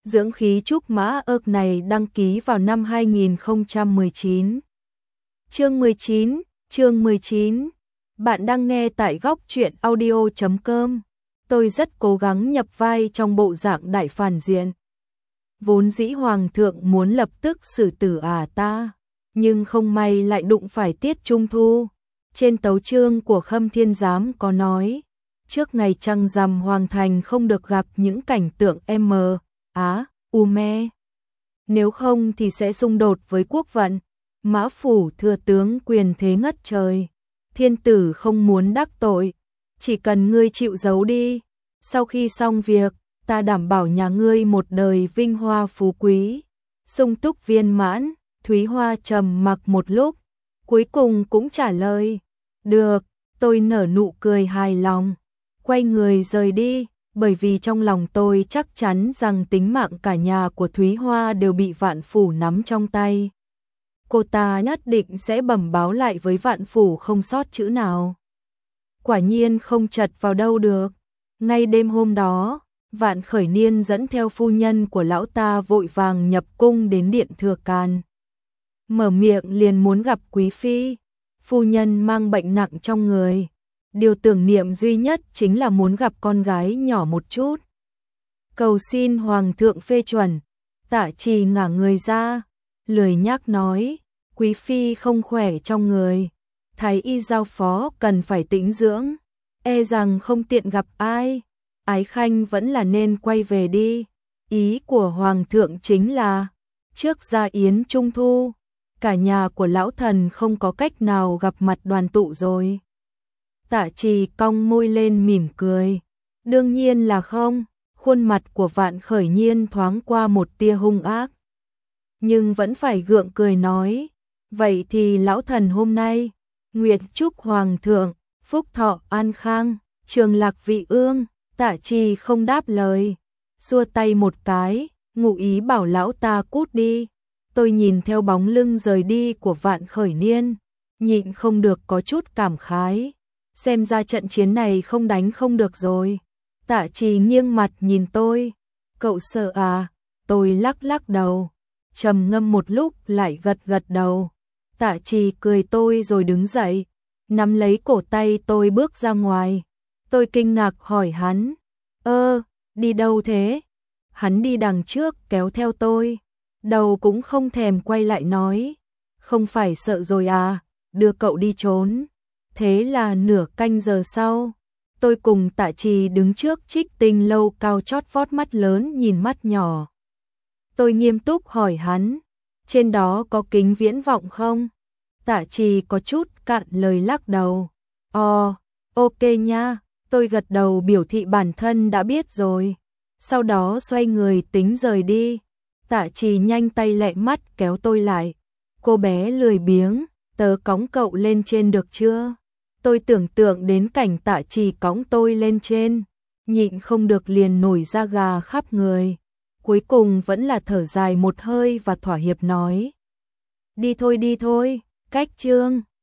Dưỡng khí trúc mã ược này đăng ký vào năm 2019. Chương 19. Bạn đang nghe tại góc truyện audio.com. Tôi rất cố gắng nhập vai trong bộ dạng đại phản diện. Vốn dĩ hoàng thượng muốn lập tức xử tử ta, nhưng không may lại đụng phải tiết trung thu. Trên tấu chương của Khâm Thiên Giám có nói, trước ngày trăng rằm hoàng thành không được gặp những cảnh tượng me. Nếu không thì sẽ xung đột với quốc vận. Mã phủ thừa tướng quyền thế ngất trời. Thiên tử không muốn đắc tội, chỉ cần ngươi chịu giấu đi. Sau khi xong việc, ta đảm bảo nhà ngươi một đời vinh hoa phú quý, sung túc viên mãn. Thúy Hoa trầm mặc một lúc, cuối cùng cũng trả lời, được. Tôi nở nụ cười hài lòng, quay người rời đi, bởi vì trong lòng tôi chắc chắn rằng tính mạng cả nhà của Thúy Hoa đều bị Vạn Phủ nắm trong tay. Cô ta nhất định sẽ bẩm báo lại với Vạn Phủ không sót chữ nào. Quả nhiên không chật vào đâu được. Ngay đêm hôm đó, Vạn Khởi Niên dẫn theo phu nhân của lão ta vội vàng nhập cung đến điện Thừa Càn. Mở miệng liền muốn gặp quý phi. Phu nhân mang bệnh nặng trong người, điều tưởng niệm duy nhất chính là muốn gặp con gái nhỏ một chút. Cầu xin hoàng thượng phê chuẩn. Tạ Trì ngả người ra, lười nhác nói, quý phi không khỏe trong người, thái y giao phó cần phải tĩnh dưỡng, e rằng không tiện gặp ai. Ái Khanh vẫn là nên quay về đi. Ý của hoàng thượng chính là trước gia yến trung thu, cả nhà của lão thần không có cách nào gặp mặt đoàn tụ rồi. Tạ Trì cong môi lên mỉm cười, đương nhiên là không. Khuôn mặt của Vạn Khởi Nhiên thoáng qua một tia hung ác, nhưng vẫn phải gượng cười nói, vậy thì lão thần hôm nay nguyện chúc hoàng thượng phúc thọ an khang, trường lạc vị ương. Tạ Trì không đáp lời, xua tay một cái, ngụ ý bảo lão ta cút đi. Tôi nhìn theo bóng lưng rời đi của Vạn Khởi Niên, nhịn không được có chút cảm khái, xem ra trận chiến này không đánh không được rồi. Tạ Trì nghiêng mặt nhìn tôi, cậu sợ à? Tôi lắc lắc đầu, trầm ngâm một lúc lại gật gật đầu. Tạ Trì cười tôi rồi đứng dậy, nắm lấy cổ tay tôi bước ra ngoài. Tôi kinh ngạc hỏi hắn, đi đâu thế? Hắn đi đằng trước kéo theo tôi, đầu cũng không thèm quay lại nói, không phải sợ rồi à, đưa cậu đi trốn. Thế là nửa canh giờ sau, tôi cùng Tạ Trì đứng trước Trích Tinh lâu cao chót vót, mắt lớn nhìn mắt nhỏ. Tôi nghiêm túc hỏi hắn, trên đó có kính viễn vọng không? Tạ Trì có chút cạn lời lắc đầu. Ok nha. Tôi gật đầu biểu thị bản thân đã biết rồi. Sau đó xoay người tính rời đi. Tạ Trì nhanh tay lẹ mắt kéo tôi lại. Cô bé lười biếng, tớ cõng cậu lên trên được chưa? Tôi tưởng tượng đến cảnh Tạ Trì cõng tôi lên trên, nhịn không được liền nổi da gà khắp người. Cuối cùng vẫn là thở dài một hơi và thỏa hiệp nói, đi thôi, cách chương.